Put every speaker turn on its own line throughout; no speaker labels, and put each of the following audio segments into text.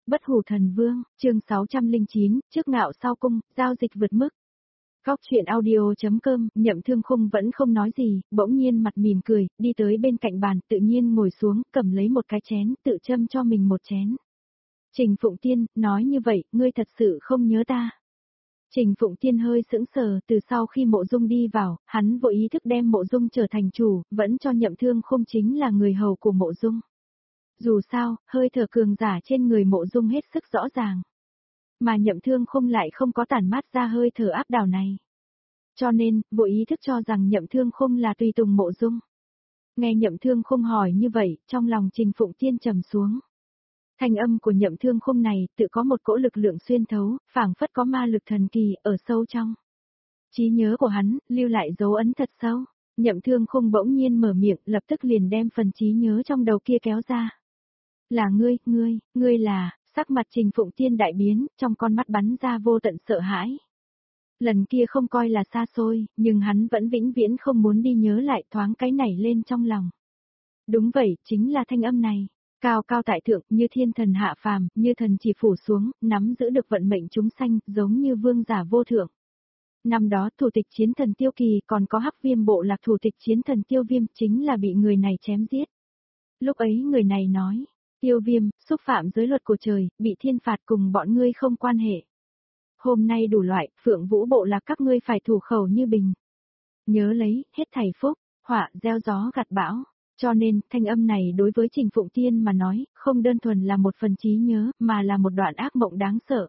Bất hủ thần vương, chương 609, trước ngạo sau cung, giao dịch vượt mức. Góc chuyện audio.com, Nhậm Thương Khung vẫn không nói gì, bỗng nhiên mặt mỉm cười, đi tới bên cạnh bàn, tự nhiên ngồi xuống, cầm lấy một cái chén, tự châm cho mình một chén. Trình Phụng Tiên, nói như vậy, ngươi thật sự không nhớ ta. Trình Phụng Tiên hơi sững sờ, từ sau khi Mộ Dung đi vào, hắn vội ý thức đem Mộ Dung trở thành chủ, vẫn cho Nhậm Thương Khung chính là người hầu của Mộ Dung. Dù sao, hơi thở cường giả trên người Mộ Dung hết sức rõ ràng. Mà Nhậm Thương Khung lại không có tản mát ra hơi thở áp đảo này. Cho nên, vội ý thức cho rằng Nhậm Thương Khung là tùy tùng Mộ Dung. Nghe Nhậm Thương Khung hỏi như vậy, trong lòng Trình Phụng Tiên trầm xuống. Thanh âm của Nhậm Thương Khung này tự có một cỗ lực lượng xuyên thấu, phảng phất có ma lực thần kỳ ở sâu trong. Trí nhớ của hắn, lưu lại dấu ấn thật sâu. Nhậm Thương Khung bỗng nhiên mở miệng, lập tức liền đem phần trí nhớ trong đầu kia kéo ra. Là ngươi là, sắc mặt Trình Phụng Tiên đại biến, trong con mắt bắn ra vô tận sợ hãi. Lần kia không coi là xa xôi, nhưng hắn vẫn vĩnh viễn không muốn đi nhớ lại thoáng cái này lên trong lòng. Đúng vậy, chính là thanh âm này. Cao cao tại thượng, như thiên thần hạ phàm, như thần chỉ phủ xuống, nắm giữ được vận mệnh chúng sanh, giống như vương giả vô thượng. Năm đó thủ tịch chiến thần Tiêu Kỳ còn có Hắc Viêm bộ lạc thủ tịch chiến thần Tiêu Viêm chính là bị người này chém giết. Lúc ấy người này nói, Tiêu Viêm, xúc phạm giới luật của trời, bị thiên phạt cùng bọn ngươi không quan hệ. Hôm nay đủ loại, Phượng Vũ bộ lạc các ngươi phải thủ khẩu như bình. Nhớ lấy, hết thảy phúc, họa gieo gió gặt bão. Cho nên, thanh âm này đối với Trình Phụng Tiên mà nói, không đơn thuần là một phần trí nhớ, mà là một đoạn ác mộng đáng sợ.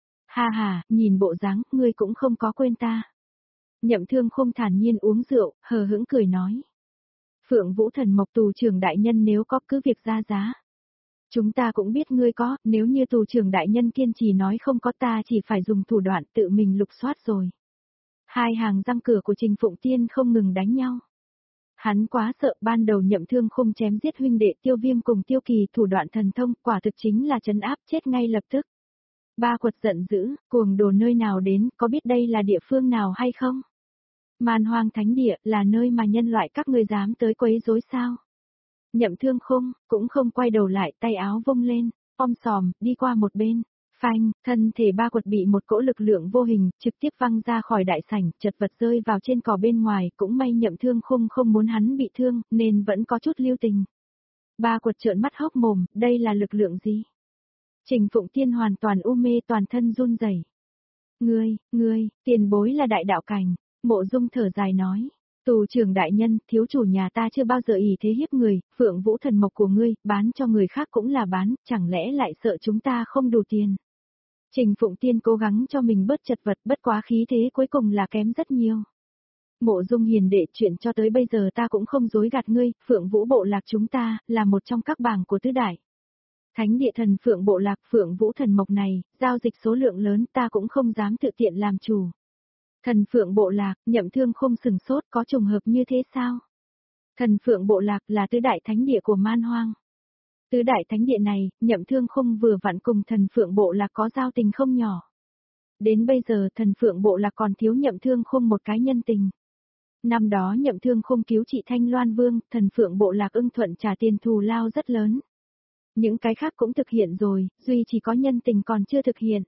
Ha ha, nhìn bộ dáng, ngươi cũng không có quên ta. Nhậm Thương Khung thản nhiên uống rượu, hờ hững cười nói. Phượng Vũ Thần Mộc tù trưởng đại nhân nếu có cứ việc ra giá. Chúng ta cũng biết ngươi có, nếu như tù trưởng đại nhân kiên trì nói không có ta chỉ phải dùng thủ đoạn tự mình lục soát rồi. Hai hàng răng cửa của Trình Phụng Tiên không ngừng đánh nhau. Hắn quá sợ, ban đầu Nhậm Thương Khung chém giết huynh đệ Tiêu Viêm cùng Tiêu Kỳ thủ đoạn thần thông, quả thực chính là trấn áp chết ngay lập tức. Ba Quật giận dữ, cuồng đồ nơi nào đến, có biết đây là địa phương nào hay không? Man Hoang Thánh Địa là nơi mà nhân loại các ngươi dám tới quấy rối sao? Nhậm Thương Khung cũng không quay đầu lại, tay áo vung lên, om sòm, đi qua một bên. Phanh, thân thể Ba Quật bị một cỗ lực lượng vô hình, trực tiếp văng ra khỏi đại sảnh, chật vật rơi vào trên cỏ bên ngoài, cũng may Nhậm Thương Khung không muốn hắn bị thương, nên vẫn có chút lưu tình. Ba Quật trợn mắt hốc mồm, đây là lực lượng gì? Trình Phụng Tiên hoàn toàn u mê, toàn thân run rẩy. Ngươi, tiền bối là đại đạo cảnh, Mộ Dung thở dài nói. Tù trưởng đại nhân, thiếu chủ nhà ta chưa bao giờ ỷ thế hiếp người, Phượng Vũ Thần Mộc của ngươi, bán cho người khác cũng là bán, chẳng lẽ lại sợ chúng ta không đủ tiền? Trình Phụng Tiên cố gắng cho mình bớt chật vật, bất quá khí thế cuối cùng là kém rất nhiều. Mộ Dung hiền đệ, chuyện cho tới bây giờ ta cũng không dối gạt ngươi, Phượng Vũ bộ lạc chúng ta, là một trong các bảng của tứ đại. Thánh địa thần Phượng bộ lạc Phượng Vũ Thần Mộc này, giao dịch số lượng lớn ta cũng không dám tự tiện làm chủ. Thần Phượng bộ lạc, Nhậm Thương Khung sừng sốt, có trùng hợp như thế sao? Thần Phượng bộ lạc là tứ đại thánh địa của Man Hoang. Tứ đại thánh địa này, Nhậm Thương Khung vừa vặn cùng thần Phượng bộ lạc có giao tình không nhỏ. Đến bây giờ thần Phượng bộ lạc còn thiếu Nhậm Thương Khung một cái nhân tình. Năm đó Nhậm Thương Khung cứu trị Thanh Loan Vương, thần Phượng bộ lạc ưng thuận trả tiền thù lao rất lớn. Những cái khác cũng thực hiện rồi, duy chỉ có nhân tình còn chưa thực hiện.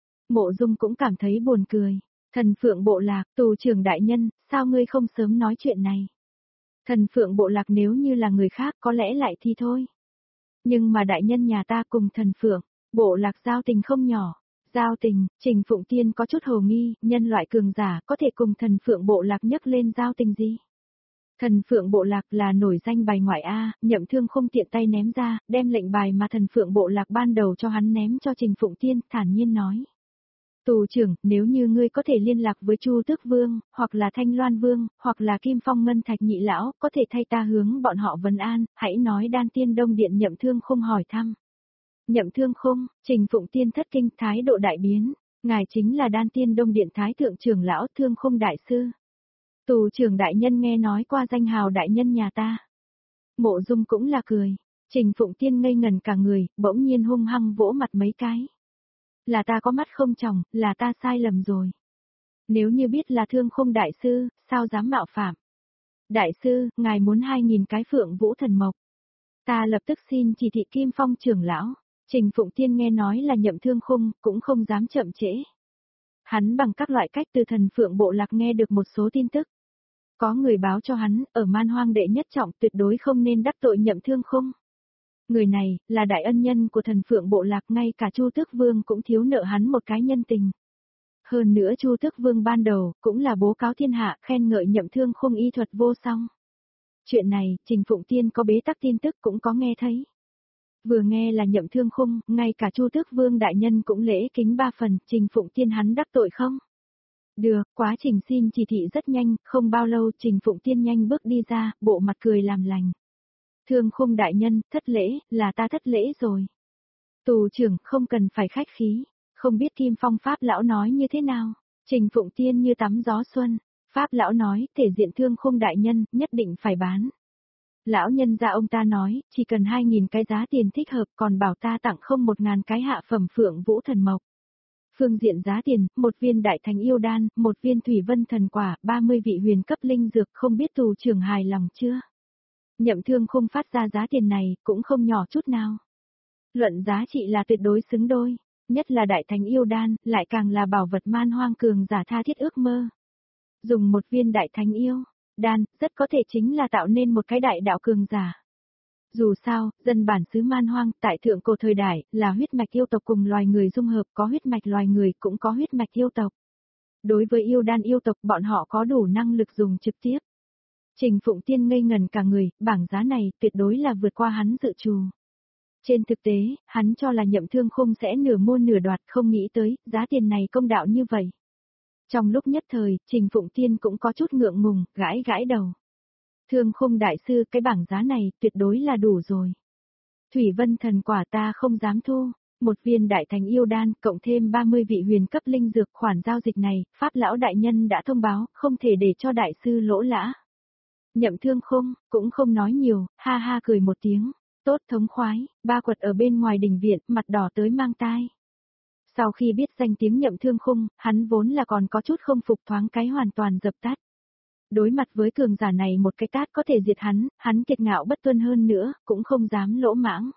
Mộ Dung cũng cảm thấy buồn cười. Thần Phượng bộ lạc, tù trưởng đại nhân, sao ngươi không sớm nói chuyện này? Thần Phượng bộ lạc nếu như là người khác có lẽ lại thì thôi. Nhưng mà đại nhân nhà ta cùng thần Phượng, bộ lạc giao tình không nhỏ. Giao tình, Trình Phụng Tiên có chút hồ nghi, nhân loại cường giả có thể cùng thần Phượng bộ lạc nhấc lên giao tình gì? Thần Phượng bộ lạc là nổi danh bài ngoại A, Nhậm Thương không tiện tay ném ra, đem lệnh bài mà thần Phượng bộ lạc ban đầu cho hắn ném cho Trình Phụng Tiên, thản nhiên nói. Tù trưởng, nếu như ngươi có thể liên lạc với Chu Tước Vương, hoặc là Thanh Loan Vương, hoặc là Kim Phong Ngân Thạch Nhị Lão, có thể thay ta hướng bọn họ vấn an, hãy nói Đan Tiên Đông Điện Nhậm Thương Khung hỏi thăm. Nhậm Thương Khung, Trình Phụng Tiên thất kinh, thái độ đại biến, ngài chính là Đan Tiên Đông Điện Thái Thượng trưởng Lão Thương Khung Đại Sư. Tù trưởng đại nhân nghe nói qua danh hào đại nhân nhà ta. Mộ Dung cũng là cười, Trình Phụng Tiên ngây ngần cả người, bỗng nhiên hung hăng vỗ mặt mấy cái. Là ta có mắt không tròng, là ta sai lầm rồi. Nếu như biết là Thương Khung đại sư, sao dám mạo phạm? Đại sư, ngài muốn 2000 cái Phượng Vũ Thần Mộc. Ta lập tức xin chỉ thị Kim Phong trưởng lão. Trình Phụng Tiên nghe nói là Nhậm Thương Khung, cũng không dám chậm trễ. Hắn bằng các loại cách từ Thần Phượng Bộ Lạc nghe được một số tin tức. Có người báo cho hắn, ở Man Hoang đệ nhất trọng tuyệt đối không nên đắc tội Nhậm Thương Khung. Người này, là đại ân nhân của Thần Phượng Bộ Lạc, ngay cả Chu Tước Vương cũng thiếu nợ hắn một cái nhân tình. Hơn nữa Chu Tước Vương ban đầu, cũng là bố cáo thiên hạ, khen ngợi Nhậm Thương Khung y thuật vô song. Chuyện này, Trình Phụng Tiên có bế tắc tin tức cũng có nghe thấy. Vừa nghe là Nhậm Thương Khung, ngay cả Chu Tước Vương đại nhân cũng lễ kính ba phần, Trình Phụng Tiên hắn đắc tội không? Được, quá trình xin chỉ thị rất nhanh, không bao lâu Trình Phụng Tiên nhanh bước đi ra, bộ mặt cười làm lành. Thương Khung đại nhân, thất lễ, là ta thất lễ rồi. Tù trưởng, không cần phải khách khí, không biết Kim Phong Pháp lão nói như thế nào? Trình Phụng Tiên như tắm gió xuân, Pháp lão nói, thể diện Thương Khung đại nhân, nhất định phải bán. Lão nhân gia ông ta nói, chỉ cần 2.000 cái giá tiền thích hợp, còn bảo ta tặng không 1.000 cái hạ phẩm Phượng Vũ Thần Mộc. Phương diện giá tiền, 1 viên Đại Thành Yêu Đan, 1 viên Thủy Vân Thần Quả, 30 vị huyền cấp linh dược, không biết tù trưởng hài lòng chưa? Nhậm Thương Khung phát ra giá tiền này, cũng không nhỏ chút nào. Luận giá trị là tuyệt đối xứng đôi, nhất là Đại Thành Yêu Đan, lại càng là bảo vật Man Hoang cường giả tha thiết ước mơ. Dùng 1 viên Đại Thành Yêu Đan, rất có thể chính là tạo nên một cái đại đạo cường giả. Dù sao, dân bản xứ Man Hoang, tại thượng cổ thời đại, là huyết mạch yêu tộc cùng loài người dung hợp, có huyết mạch loài người cũng có huyết mạch yêu tộc. Đối với yêu đan yêu tộc, bọn họ có đủ năng lực dùng trực tiếp. Trình Phụng Tiên ngây ngần cả người, bảng giá này tuyệt đối là vượt qua hắn dự trù. Trên thực tế, hắn cho là Nhậm Thương Khung sẽ nửa mua nửa đoạt, không nghĩ tới, giá tiền này công đạo như vậy. Trong lúc nhất thời, Trình Phụng Tiên cũng có chút ngượng ngùng, gãi gãi đầu. Thương Khung đại sư, cái bảng giá này tuyệt đối là đủ rồi. Thủy Vân Thần Quả ta không dám thu, 1 viên Đại Thành Yêu Đan cộng thêm 30 vị huyền cấp linh dược, khoản giao dịch này, Pháp lão đại nhân đã thông báo, không thể để cho đại sư lỗ lã. Nhậm Thương Khung cũng không nói nhiều, ha ha cười một tiếng, tốt thống khoái, ba quật ở bên ngoài đình viện, mặt đỏ tới mang tai. Sau khi biết danh tiếng Nhậm Thương Khung, hắn vốn là còn có chút không phục, thoáng cái hoàn toàn dập tắt. Đối mặt với cường giả này một cái tát có thể diệt hắn kiệt ngạo bất tuân hơn nữa, cũng không dám lỗ mãng.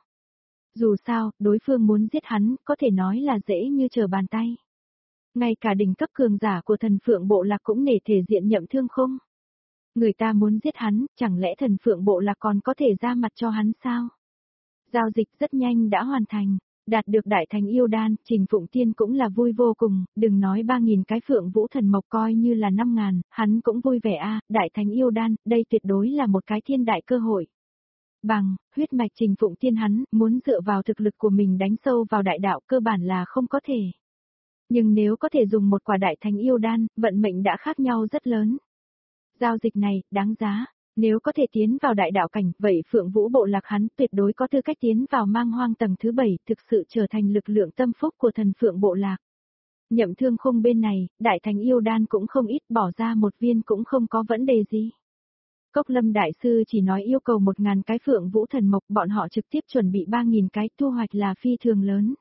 Dù sao, đối phương muốn giết hắn, có thể nói là dễ như trở bàn tay. Ngay cả đỉnh cấp cường giả của Thần Phượng Bộ Lạc cũng nể thể diện Nhậm Thương Khung. Người ta muốn giết hắn, chẳng lẽ Thần Phượng Bộ Lạc còn có thể ra mặt cho hắn sao? Giao dịch rất nhanh đã hoàn thành. Đạt được Đại Thành Yêu Đan, Trình Phụng Tiên cũng là vui vô cùng, đừng nói 3.000 cái Phượng Vũ Thần Mộc coi như là 5.000, hắn cũng vui vẻ a. Đại Thành Yêu Đan, đây tuyệt đối là một cái thiên đại cơ hội. Bằng, huyết mạch Trình Phụng Tiên hắn, muốn dựa vào thực lực của mình đánh sâu vào đại đạo cơ bản là không có thể. Nhưng nếu có thể dùng một quả Đại Thành Yêu Đan, vận mệnh đã khác nhau rất lớn. Giao dịch này, đáng giá. Nếu có thể tiến vào đại đạo cảnh, vậy Phượng Vũ Bộ Lạc hắn tuyệt đối có tư cách tiến vào Mang Hoang tầng thứ 7, thực sự trở thành lực lượng tâm phúc của Thần Phượng Bộ Lạc. Nhậm Thương Khung bên này, Đại Thành Yêu Đan cũng không ít, bỏ ra 1 viên cũng không có vấn đề gì. Cốc Lâm Đại Sư chỉ nói yêu cầu 1.000 cái Phượng Vũ Thần Mộc, bọn họ trực tiếp chuẩn bị 3.000 cái, thu hoạch là phi thường lớn.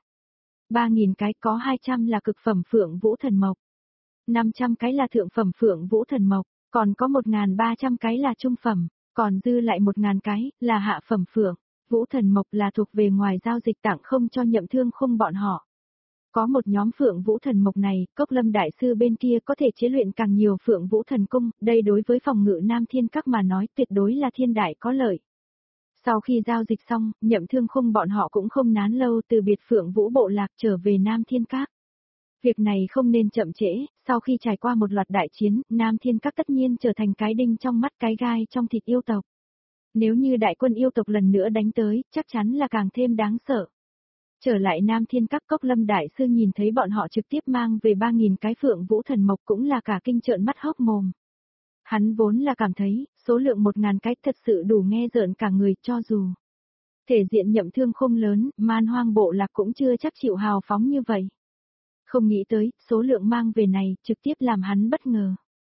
3.000 cái có 200 là cực phẩm Phượng Vũ Thần Mộc, 500 cái là thượng phẩm Phượng Vũ Thần Mộc. Còn có 1.300 cái là trung phẩm, còn dư lại 1.000 cái là hạ phẩm Phượng Vũ Thần Mộc, là thuộc về ngoài giao dịch tặng không cho Nhậm Thương Khung bọn họ. Có một nhóm Phượng Vũ Thần Mộc này, Cốc Lâm Đại Sư bên kia có thể chế luyện càng nhiều Phượng Vũ Thần Cung, đây đối với phòng ngự Nam Thiên Các mà nói tuyệt đối là thiên đại có lợi. Sau khi giao dịch xong, Nhậm Thương Khung bọn họ cũng không nán lâu, từ biệt Phượng Vũ Bộ Lạc trở về Nam Thiên Các. Việc này không nên chậm trễ, sau khi trải qua một loạt đại chiến, Nam Thiên Các tất nhiên trở thành cái đinh trong mắt, cái gai trong thịt yêu tộc. Nếu như đại quân yêu tộc lần nữa đánh tới, chắc chắn là càng thêm đáng sợ. Trở lại Nam Thiên Các, Cốc Lâm Đại Sư nhìn thấy bọn họ trực tiếp mang về 3.000 cái Phượng Vũ Thần Mộc cũng là cả kinh trợn mắt hốc mồm. Hắn vốn là cảm thấy, số lượng 1.000 cái thật sự đủ nghe rợn cả người, cho dù thể diện Nhậm Thương Khung lớn, Man Hoang Bộ Lạc cũng chưa chắc chịu hào phóng như vậy. Không nghĩ tới, số lượng mang về này, trực tiếp làm hắn bất ngờ.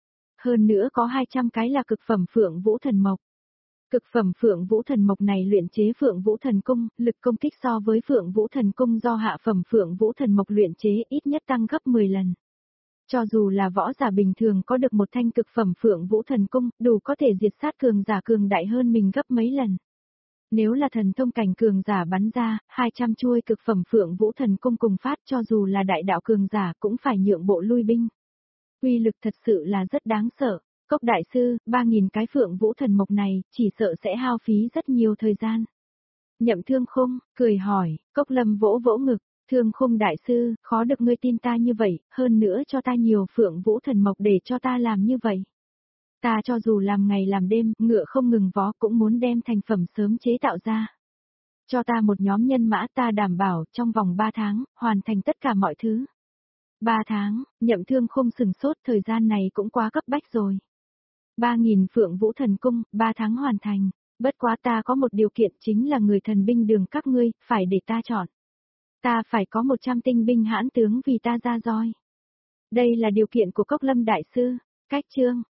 Hơn nữa có 200 cái là cực phẩm Phượng Vũ Thần Mộc. Cực phẩm Phượng Vũ Thần Mộc này luyện chế Phượng Vũ Thần Cung, lực công kích so với Phượng Vũ Thần Cung do hạ phẩm Phượng Vũ Thần Mộc luyện chế ít nhất tăng gấp 10 lần. Cho dù là võ giả bình thường có được một thanh cực phẩm Phượng Vũ Thần Cung, đủ có thể diệt sát cường giả cường đại hơn mình gấp mấy lần. Nếu là thần thông cảnh cường giả bắn ra, 200 chuôi cực phẩm Phượng Vũ Thần Cung cùng phát cho dù là đại đạo cường giả cũng phải nhượng bộ lui binh. Uy lực thật sự là rất đáng sợ. Cốc đại sư, 3.000 cái Phượng Vũ Thần Mộc này, chỉ sợ sẽ hao phí rất nhiều thời gian. Nhậm Thương Khung, cười hỏi, Cốc Lâm vỗ vỗ ngực, Thương Khung đại sư, khó được ngươi tin ta như vậy, hơn nữa cho ta nhiều Phượng Vũ Thần Mộc để cho ta làm như vậy. Ta cho dù làm ngày làm đêm, ngựa không ngừng vó cũng muốn đem thành phẩm sớm chế tạo ra. Cho ta một nhóm nhân mã ta đảm bảo trong vòng 3 tháng, hoàn thành tất cả mọi thứ. 3 tháng, Nhậm Thương Khung sừng sốt, thời gian này cũng quá cấp bách rồi. 3.000 Phượng Vũ Thần Cung, 3 tháng hoàn thành. Bất quá ta có một điều kiện chính là người thần binh đường các ngươi, phải để ta chọn. Ta phải có 100 tinh binh hãn tướng vì ta ra roi. Đây là điều kiện của Cốc Lâm đại sư. Cách chương